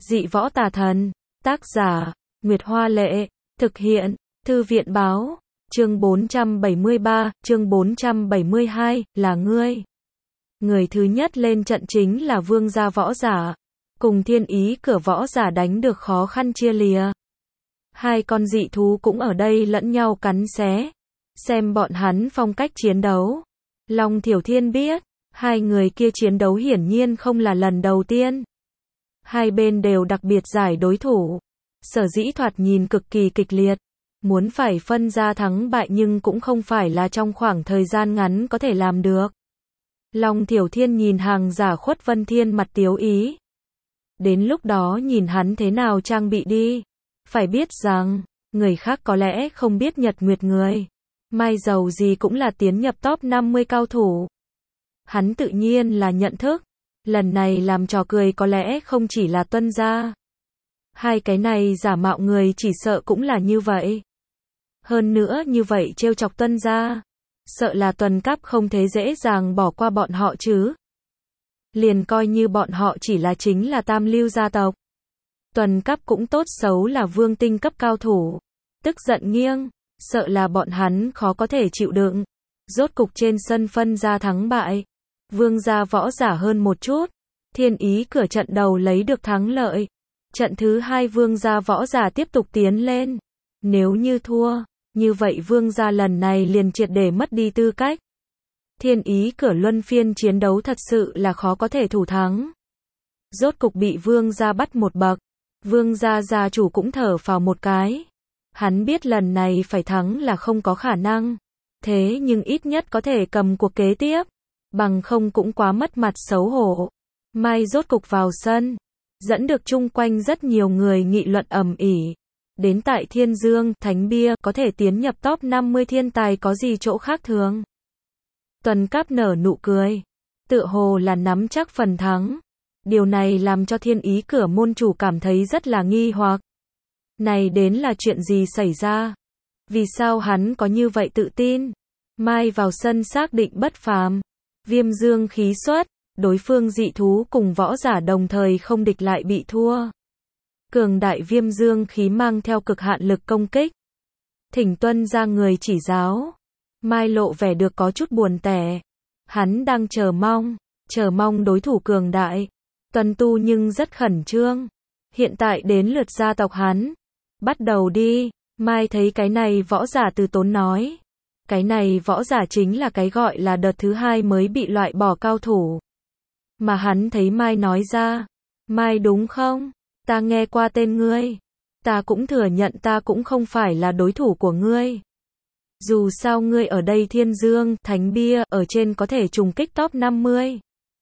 Dị võ tà thần. Tác giả, Nguyệt Hoa Lệ. Thực hiện, Thư viện Báo. Chương 473, chương 472, là ngươi. Người thứ nhất lên trận chính là vương gia võ giả. Cùng thiên ý cửa võ giả đánh được khó khăn chia lìa. Hai con dị thú cũng ở đây lẫn nhau cắn xé. Xem bọn hắn phong cách chiến đấu. Long Thiểu Thiên biết, hai người kia chiến đấu hiển nhiên không là lần đầu tiên. Hai bên đều đặc biệt giải đối thủ. Sở dĩ thoạt nhìn cực kỳ kịch liệt. Muốn phải phân ra thắng bại nhưng cũng không phải là trong khoảng thời gian ngắn có thể làm được. Long Thiểu Thiên nhìn hàng giả Khuất Vân Thiên mặt tiếu ý. Đến lúc đó nhìn hắn thế nào trang bị đi. Phải biết rằng, người khác có lẽ không biết Nhật Nguyệt người. Mai dầu gì cũng là tiến nhập top 50 cao thủ. Hắn tự nhiên là nhận thức. Lần này làm trò cười có lẽ không chỉ là Tuân gia. Hai cái này giả mạo người chỉ sợ cũng là như vậy. Hơn nữa như vậy trêu chọc Tuân gia. Sợ là Tuần Cáp không thế dễ dàng bỏ qua bọn họ chứ. Liền coi như bọn họ chỉ là chính là tam lưu gia tộc. Tuần Cáp cũng tốt xấu là vương tinh cấp cao thủ. Tức giận nghiêng, sợ là bọn hắn khó có thể chịu đựng. Rốt cục trên sân phân ra thắng bại. Vương gia võ giả hơn một chút. Thiên ý cửa trận đầu lấy được thắng lợi. Trận thứ hai vương gia võ giả tiếp tục tiến lên. Nếu như thua, như vậy vương gia lần này liền triệt để mất đi tư cách. Thiên ý cửa luân phiên chiến đấu thật sự là khó có thể thủ thắng. Rốt cục bị vương gia bắt một bậc. Vương gia gia chủ cũng thở phào một cái. Hắn biết lần này phải thắng là không có khả năng. Thế nhưng ít nhất có thể cầm cuộc kế tiếp. Bằng không cũng quá mất mặt xấu hổ. Mai rốt cục vào sân. Dẫn được chung quanh rất nhiều người nghị luận ầm ĩ. Đến tại Thiên Dương, Thánh Bia có thể tiến nhập top 50 thiên tài có gì chỗ khác thường. Tuần Cáp nở nụ cười. Tựa hồ là nắm chắc phần thắng. Điều này làm cho thiên ý cửa môn chủ cảm thấy rất là nghi hoặc. Này đến là chuyện gì xảy ra? Vì sao hắn có như vậy tự tin? Mai vào sân xác định bất phàm. Viêm dương khí xuất. Đối phương dị thú cùng võ giả đồng thời không địch lại bị thua. Cường đại viêm dương khí mang theo cực hạn lực công kích. Thỉnh Tuân ra người chỉ giáo. Mai lộ vẻ được có chút buồn tẻ. Hắn đang chờ mong đối thủ cường đại. Tuân tu nhưng rất khẩn trương. Hiện tại đến lượt gia tộc hắn. Bắt đầu đi. Mai thấy cái này võ giả từ tốn nói. Cái này võ giả chính là cái gọi là đợt thứ hai mới bị loại bỏ cao thủ. Mà hắn thấy Mai nói ra. Mai đúng không? Ta nghe qua tên ngươi. Ta cũng thừa nhận ta cũng không phải là đối thủ của ngươi. Dù sao ngươi ở đây Thiên Dương, Thánh Bia, ở trên có thể trùng kích top 50.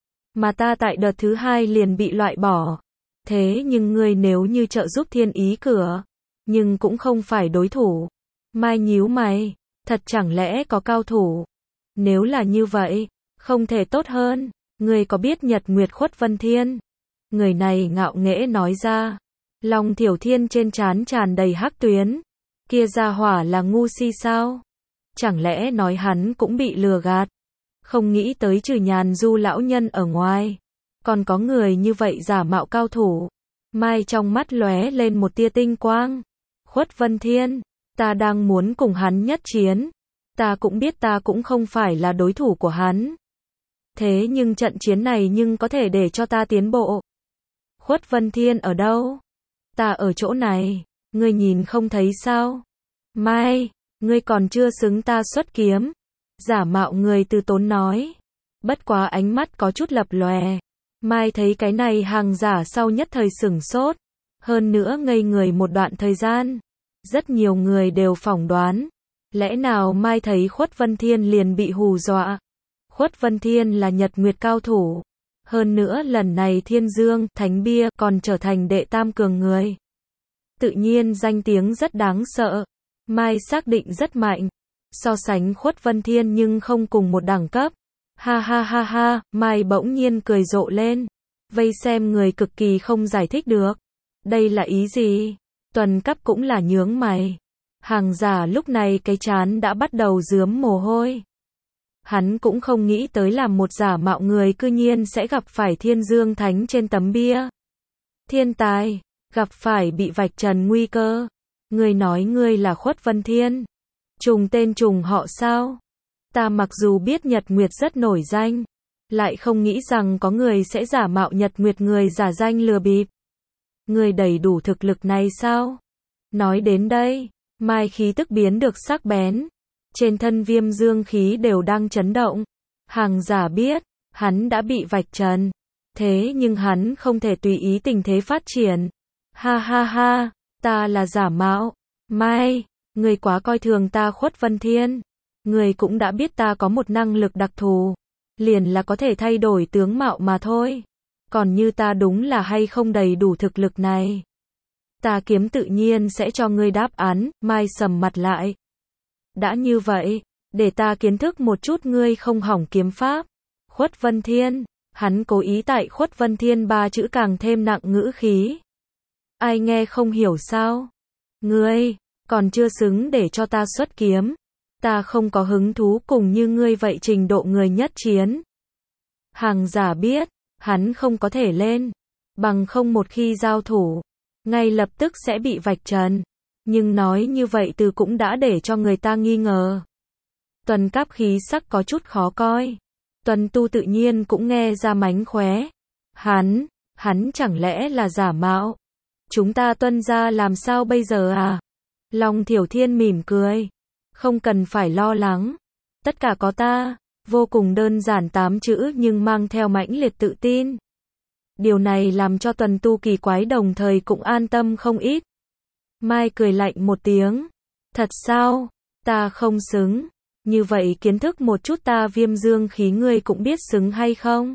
Mà ta tại đợt thứ hai liền bị loại bỏ. Thế nhưng ngươi nếu như trợ giúp thiên ý cửa. Nhưng cũng không phải đối thủ. Mai nhíu mày. Thật chẳng lẽ có cao thủ? Nếu là như vậy, không thể tốt hơn. Ngươi có biết Nhật Nguyệt Khuất Vân Thiên? Người này ngạo nghễ nói ra. Long Thiểu Thiên trên trán tràn đầy hắc tuyến. Kia gia hỏa là ngu si sao? Chẳng lẽ nói hắn cũng bị lừa gạt? Không nghĩ tới trừ Nhàn Du lão nhân ở ngoài. Còn có người như vậy giả mạo cao thủ. Mai trong mắt lóe lên một tia tinh quang. Khuất Vân Thiên, ta đang muốn cùng hắn nhất chiến. Ta cũng biết ta cũng không phải là đối thủ của hắn. Thế nhưng trận chiến này nhưng có thể để cho ta tiến bộ. Khuất Vân Thiên ở đâu? Ta ở chỗ này, ngươi nhìn không thấy sao? Mai, ngươi còn chưa xứng ta xuất kiếm. Giả mạo người từ tốn nói. Bất quá ánh mắt có chút lập lòe. Mai thấy cái này hàng giả sau nhất thời sửng sốt. Hơn nữa ngây người một đoạn thời gian. Rất nhiều người đều phỏng đoán. Lẽ nào Mai thấy Khuất Vân Thiên liền bị hù dọa? Khuất Vân Thiên là Nhật Nguyệt cao thủ. Hơn nữa lần này Thiên Dương, Thánh Bia còn trở thành đệ tam cường người. Tự nhiên danh tiếng rất đáng sợ. Mai xác định rất mạnh. So sánh Khuất Vân Thiên nhưng không cùng một đẳng cấp. Ha ha ha ha, Mai bỗng nhiên cười rộ lên. Vây xem người cực kỳ không giải thích được. Đây là ý gì? Tuần Cáp cũng là nhướng mày. Hàng giả lúc này cái trán đã bắt đầu rướm mồ hôi. Hắn cũng không nghĩ tới làm một giả mạo người cư nhiên sẽ gặp phải Thiên Dương Thánh trên tấm bia. Thiên tài, gặp phải bị vạch trần nguy cơ. Ngươi nói ngươi là Khuất Vân Thiên. Trùng tên trùng họ sao? Ta mặc dù biết Nhật Nguyệt rất nổi danh, lại không nghĩ rằng có người sẽ giả mạo Nhật Nguyệt, người giả danh lừa bịp. Ngươi đầy đủ thực lực này sao? Nói đến đây, Mai khí tức biến được sắc bén. Trên thân Viêm Dương khí đều đang chấn động. Hàng giả biết, hắn đã bị vạch trần. Thế nhưng hắn không thể tùy ý tình thế phát triển. Ha ha ha, ta là giả mạo. Mai, ngươi quá coi thường ta Khuất Vân Thiên. Ngươi cũng đã biết ta có một năng lực đặc thù. Liền là có thể thay đổi tướng mạo mà thôi. Còn như ta đúng là hay không đầy đủ thực lực này. Ta kiếm tự nhiên sẽ cho ngươi đáp án. Mai sầm mặt lại. Đã như vậy, để ta kiến thức một chút ngươi không hỏng kiếm pháp. Khuất Vân Thiên, hắn cố ý tại Khuất Vân Thiên ba chữ càng thêm nặng ngữ khí. Ai nghe không hiểu sao? Ngươi, còn chưa xứng để cho ta xuất kiếm. Ta không có hứng thú cùng như ngươi vậy trình độ người nhất chiến. Hàng giả biết, hắn không có thể lên. Bằng không một khi giao thủ, ngay lập tức sẽ bị vạch trần. Nhưng nói như vậy từ cũng đã để cho người ta nghi ngờ. Tuần Cáp khí sắc có chút khó coi. Tuần Tu tự nhiên cũng nghe ra mánh khóe. Hắn chẳng lẽ là giả mạo? Chúng ta Tuân gia làm sao bây giờ à? Long Thiểu Thiên mỉm cười. Không cần phải lo lắng. Tất cả có ta. Vô cùng đơn giản 8 chữ nhưng mang theo mãnh liệt tự tin. Điều này làm cho Tuần Tu kỳ quái đồng thời cũng an tâm không ít. Mai cười lạnh một tiếng. Thật sao? Ta không xứng. Như vậy kiến thức một chút ta Viêm Dương khí ngươi cũng biết xứng hay không?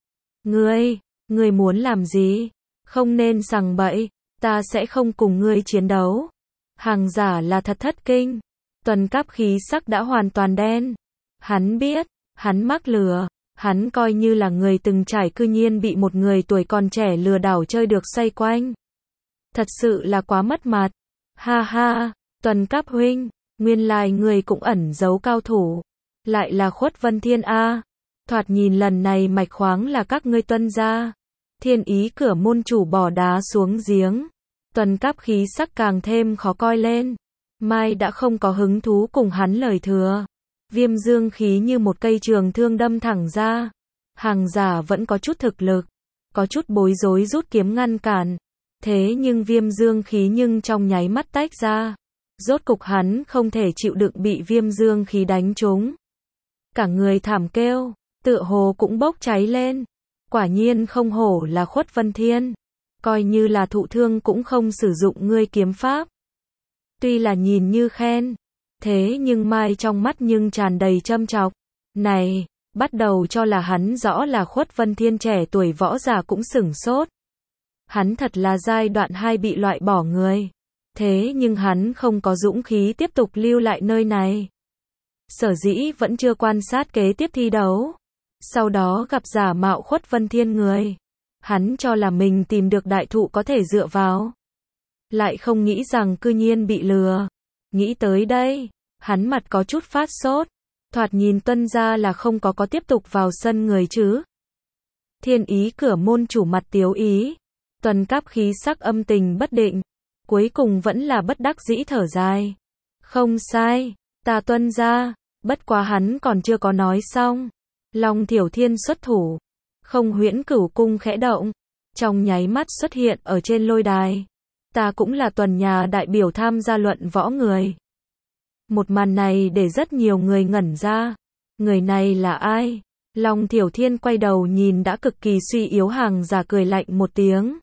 Ngươi muốn làm gì? Không nên sằng bậy. Ta sẽ không cùng ngươi chiến đấu. Hàng giả là thật thất kinh. Tuần Cáp khí sắc đã hoàn toàn đen. Hắn biết, hắn mắc lừa. Hắn coi như là người từng trải cư nhiên bị một người tuổi còn trẻ lừa đảo chơi được xoay quanh. Thật sự là quá mất mặt. Ha ha, Tuần Cáp huynh, nguyên lai người cũng ẩn giấu cao thủ. Lại là Khuất Vân Thiên a. Thoạt nhìn lần này mạch khoáng là các ngươi Tuân gia. Thiên Ý cửa môn chủ bỏ đá xuống giếng. Tuần Cáp khí sắc càng thêm khó coi lên. Mai đã không có hứng thú cùng hắn lời thừa. Viêm Dương khí như một cây trường thương đâm thẳng ra. Hàng giả vẫn có chút thực lực. Có chút bối rối rút kiếm ngăn cản. Thế nhưng Viêm Dương khí nhưng trong nháy mắt tách ra. Rốt cục hắn không thể chịu đựng bị Viêm Dương khí đánh trúng. Cả người thảm kêu, tựa hồ cũng bốc cháy lên. Quả nhiên không hổ là Khuất Vân Thiên. Coi như là thụ thương cũng không sử dụng ngươi kiếm pháp. Tuy là nhìn như khen, thế nhưng Mai trong mắt nhưng tràn đầy châm chọc. Này, bắt đầu cho là hắn rõ là Khuất Vân Thiên trẻ tuổi võ giả cũng sửng sốt. Hắn thật là giai đoạn 2 bị loại bỏ người. Thế nhưng hắn không có dũng khí tiếp tục lưu lại nơi này. Sở dĩ vẫn chưa quan sát kế tiếp thi đấu. Sau đó gặp giả mạo Khuất Vân Thiên người. Hắn cho là mình tìm được đại thụ có thể dựa vào. Lại không nghĩ rằng cư nhiên bị lừa. Nghĩ tới đây, hắn mặt có chút phát sốt. Thoạt nhìn Tuân gia là không có tiếp tục vào sân người chứ. Thiên Ý cửa môn chủ mặt tiếu ý. Tuần Cáp khí sắc âm tình bất định. Cuối cùng vẫn là bất đắc dĩ thở dài. Không sai, ta Tuân gia. Bất quá hắn còn chưa có nói xong. Long Thiểu Thiên xuất thủ. Không Huyễn Cửu cung khẽ động. Trong nháy mắt xuất hiện ở trên lôi đài. Ta cũng là Tuần nhà đại biểu tham gia luận võ người. Một màn này để rất nhiều người ngẩn ra. Người này là ai? Long Thiểu Thiên quay đầu nhìn đã cực kỳ suy yếu hàng giả cười lạnh một tiếng.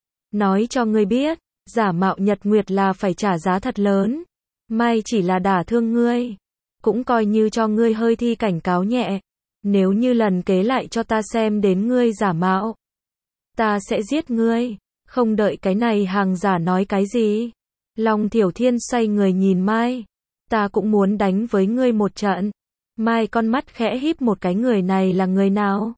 Nói cho ngươi biết, giả mạo Nhật Nguyệt là phải trả giá thật lớn. May chỉ là đả thương ngươi. Cũng coi như cho ngươi hơi thi cảnh cáo nhẹ. Nếu như lần kế lại cho ta xem đến ngươi giả mạo, ta sẽ giết ngươi. Không đợi cái này hàng giả nói cái gì. Long Thiểu Thiên xoay người nhìn Mai. Ta cũng muốn đánh với ngươi một trận. Mai con mắt khẽ híp một cái, người này là người nào?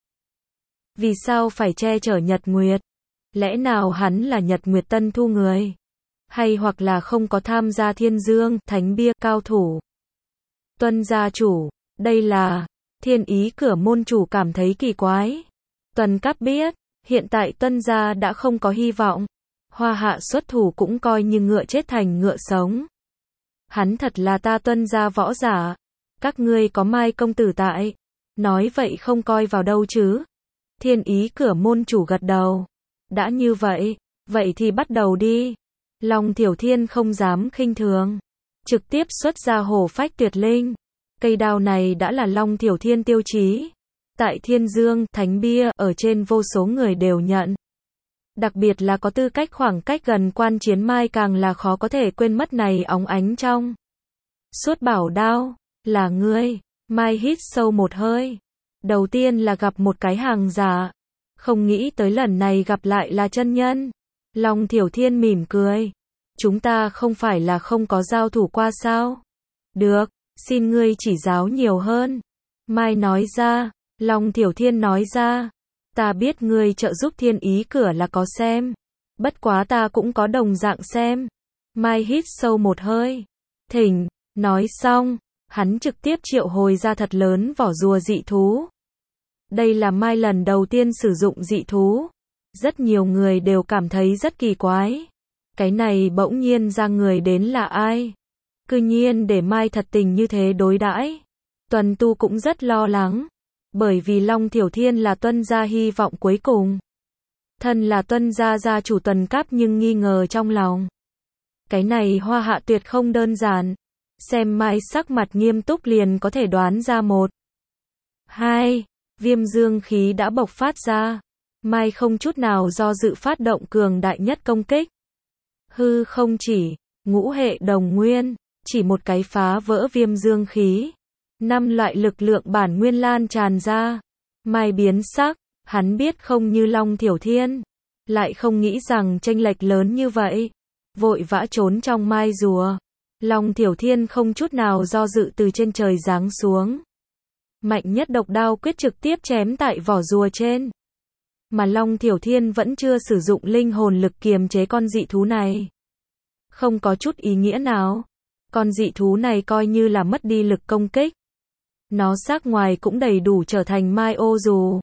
Vì sao phải che chở Nhật Nguyệt? Lẽ nào hắn là Nhật Nguyệt tân thu người? Hay hoặc là không có tham gia Thiên Dương, Thánh Bia, cao thủ? Tuân gia chủ, đây là... Thiên Ý cửa môn chủ cảm thấy kỳ quái. Tuần Cáp biết, Hiện tại Tuân gia đã không có hy vọng. Hoa hạ xuất thủ cũng coi như ngựa chết thành ngựa sống. Hắn thật là ta Tuân gia võ giả. Các ngươi có Mai công tử tại. Nói vậy không coi vào đâu chứ. Thiên Ý Cửa môn chủ gật đầu. Đã như vậy, vậy thì bắt đầu đi. Long Thiểu Thiên không dám khinh thường. Trực tiếp xuất ra hổ phách tuyệt linh. Cây đao này đã là Long Thiểu Thiên tiêu chí. Tại Thiên Dương, Thánh Bia, ở trên vô số người đều nhận. Đặc biệt là có tư cách khoảng cách gần quan chiến Mai càng là khó có thể quên mất này óng ánh trong. Suốt bảo đao, là ngươi. Mai hít sâu một hơi. Đầu tiên là gặp một cái hàng giả. Không nghĩ tới lần này gặp lại là chân nhân. Long Thiểu Thiên mỉm cười. Chúng ta không phải là không có giao thủ qua sao? Được, xin ngươi chỉ giáo nhiều hơn. Mai nói ra. Long Thiểu Thiên nói ra. Ta biết ngươi trợ giúp Thiên Ý Cửa là có xem. Bất quá ta cũng có đồng dạng xem. Mai hít sâu một hơi. Thỉnh, nói xong, hắn trực tiếp triệu hồi ra thật lớn vỏ rùa dị thú. Đây là Mai lần đầu tiên sử dụng dị thú. Rất nhiều người đều cảm thấy rất kỳ quái. Cái này bỗng nhiên ra người đến là ai? Cư nhiên để Mai thật tình như thế đối đãi. Tuần Tu cũng rất lo lắng. Bởi vì Long Thiểu Thiên là Tuân gia hy vọng cuối cùng. Thân là Tuân gia gia chủ Tuần Cáp nhưng nghi ngờ trong lòng. Cái này Hoa hạ tuyệt không đơn giản. Xem Mai sắc mặt nghiêm túc liền có thể đoán ra một. Hai, viêm dương khí đã bộc phát ra. Mai không chút nào do dự phát động cường đại nhất công kích. Hư không chỉ, ngũ hệ đồng nguyên, chỉ một cái phá vỡ viêm dương khí. 5 loại lực lượng bản nguyên lan tràn ra. Mai biến sắc, hắn biết không như Long Thiểu Thiên. Lại không nghĩ rằng chênh lệch lớn như vậy. Vội vã trốn trong mai rùa. Long Thiểu Thiên không chút nào do dự từ trên trời giáng xuống. Mạnh nhất độc đao quyết trực tiếp chém tại vỏ rùa trên. Mà Long Thiểu Thiên vẫn chưa sử dụng linh hồn lực kiềm chế con dị thú này. Không có chút ý nghĩa nào. Con dị thú này coi như là mất đi lực công kích. Nó xác ngoài cũng đầy đủ trở thành mai ô dù.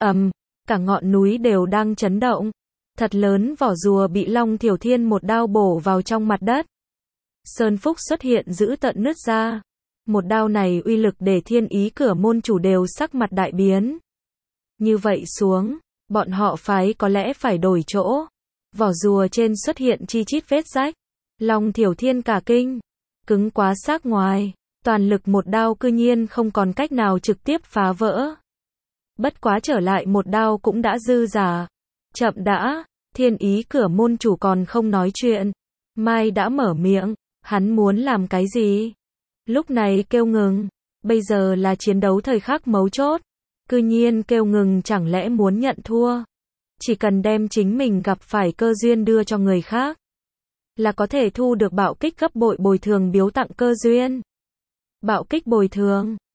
Cả ngọn núi đều đang chấn động. Thật lớn vỏ rùa bị Long Thiểu Thiên một đao bổ vào trong mặt đất. Sơn Phúc xuất hiện giữ tận nứt ra. Một đao này uy lực để Thiên Ý Cửa môn chủ đều sắc mặt đại biến. Như vậy xuống, bọn họ phái có lẽ phải đổi chỗ. Vỏ rùa trên xuất hiện chi chít vết rách. Long Thiểu Thiên cả kinh. Cứng quá xác ngoài. Toàn lực một đao cư nhiên không còn cách nào trực tiếp phá vỡ. Bất quá trở lại một đao cũng đã dư giả. Chậm đã, Thiên Ý Cửa môn chủ còn không nói chuyện. Mai đã mở miệng, hắn muốn làm cái gì? Lúc này kêu ngừng, bây giờ là chiến đấu thời khắc mấu chốt. Cư nhiên kêu ngừng chẳng lẽ muốn nhận thua. Chỉ cần đem chính mình gặp phải cơ duyên đưa cho người khác. Là có thể thu được bạo kích gấp bội bồi thường biếu tặng cơ duyên. Bạo kích bồi thường.